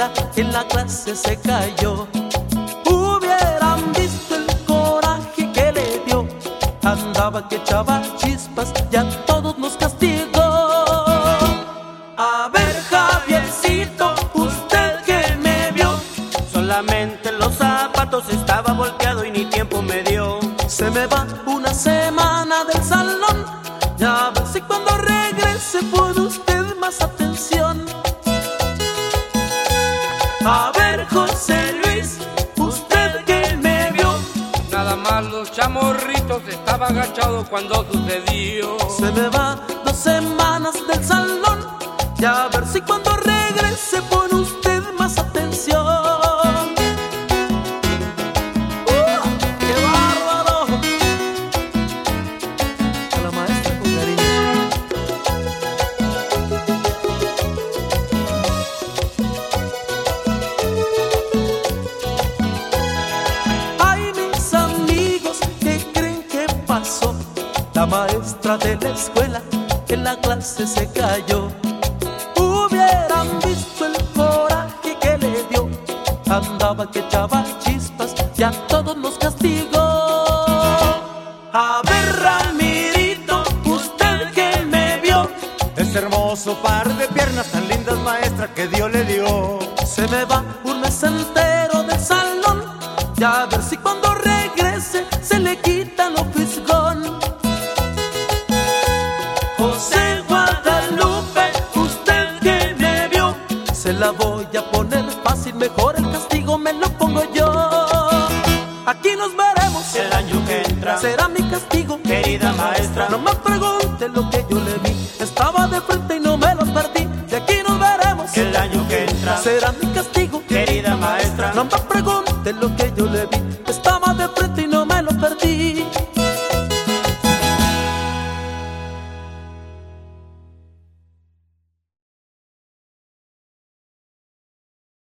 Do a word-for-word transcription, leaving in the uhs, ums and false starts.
escuela, en la clase se cayó. Hubieran visto el coraje que le dio. Andaba que echaba chispas y a todos nos castigó. A ver, Javiercito, usted que me vio, solamente en los zapatos estaba volteado y ni tiempo me dio. se me va una semana del salón, ya ver si cuando regrese pone usted más atención. A ver, José Luis, usted que me vio, nada más los chamorritos estaba agachado cuando sucedió. se me va dos semanas del salón, ya ver si cuando regrese pone usted más atención. ¡Uh! ¡Qué bárbaro! A la maestra con cariño. Ay, mis amigos, ¿qué creen que pasó? La maestra de la escuela en la clase se cayó. Hubieran visto el coraje que le dio. Andaba que echaba chispas y a todos nos castigó. A ver, Ramirito, usted que me vio, ese hermoso par de piernas tan lindas, maestra, que Dios le dio. se me va un mes entero del salón, ya a ver si cuando regrese se le quita lo fisgón. José Guadalupe, usted que me vio, se la voy a poner fácil, mejor el castigo me lo pongo yo. Aquí nos veremos El año que entra será mi castigo, querida maestra. no me pregunte lo que yo le vi, estaba de frente y no me lo perdí. De aquí nos veremos El año que entra será mi castigo, querida maestra. no me pregunte lo que